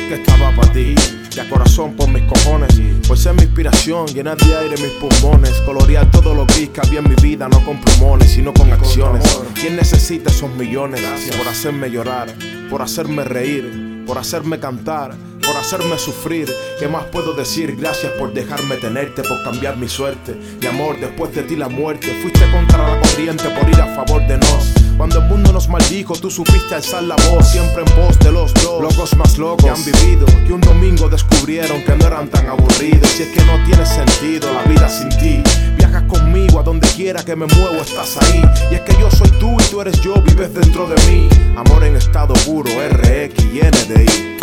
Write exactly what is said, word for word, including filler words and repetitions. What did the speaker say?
que estaba para ti, de corazón por mis cojones. Pues ser mi inspiración, llenar de aire mis pulmones, colorear todo lo gris que había en mi vida, no con plumones, sino con acciones. ¿Quién necesita esos millones? Por hacerme llorar, por hacerme reír, por hacerme cantar, por hacerme sufrir. ¿Qué más puedo decir? Gracias por dejarme tenerte, por cambiar mi suerte. Mi amor, después de ti la muerte. Fuiste contra la corriente por ir a favor de nos. Cuando el mundo nos maldijo, tú supiste alzar la voz, siempre en pos de los dos. Locos más locos que han vivido, que un domingo descubrieron que no eran tan aburridos. Y es que no tiene sentido la vida sin ti. Viajas conmigo a donde quiera que me muevo, estás ahí. Y es que yo soy tú y tú eres yo, vives dentro de mí. Amor en estado puro, R X y N D I.